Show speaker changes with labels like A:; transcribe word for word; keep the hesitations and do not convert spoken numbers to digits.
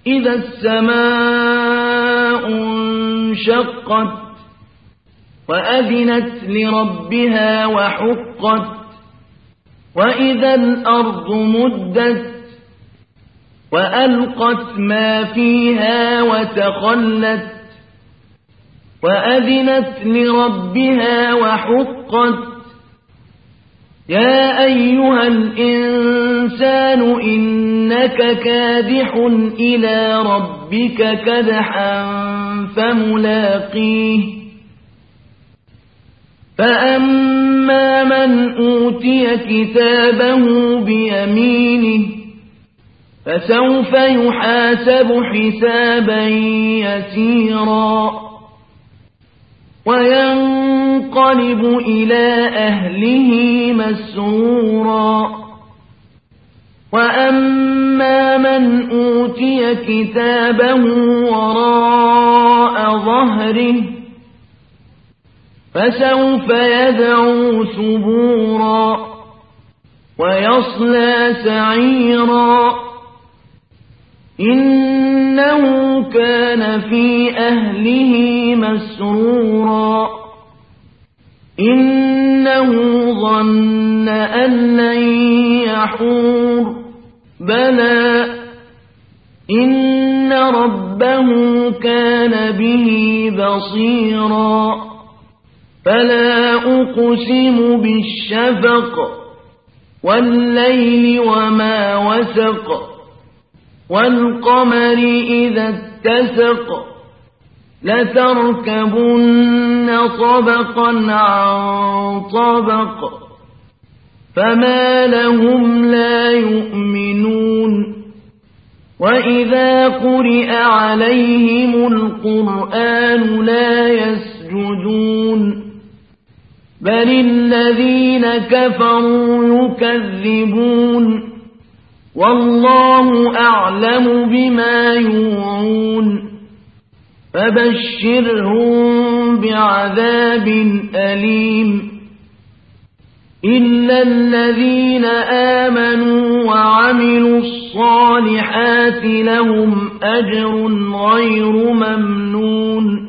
A: إذا السماء انشقت وأذنت لربها وحقت وإذا الأرض مدت وألقت ما فيها وتخلت وأذنت لربها وحقت يا أيها الإنسان إنك كادح إلى ربك كدحا فملاقيه فأما من أوتي كتابه بيمينه فسوف يحاسب حسابا يسيرا وينقلب إلى أهله مسرورا وأما من أوتي كتابه وراء ظهره فسوف يدعو ثبورا ويصلى سعيرا إنه كان في أهله مسرورا إنه ظن أن لن يحور بلى إن ربه كان به بصيرا فلا أقسم بالشفق والليل وما وسق والقمر إذا اتسق لتركبن طبقا عن طبق فما لهم لا يؤمنون وإذا قرئ عليهم القرآن لا يسجدون بل الذين كفروا يكذبون والله أعلم بما يوعون فبشرهم بعذاب أليم إلا الذين آمنوا وعملوا الصالحات لهم أجر غير ممنون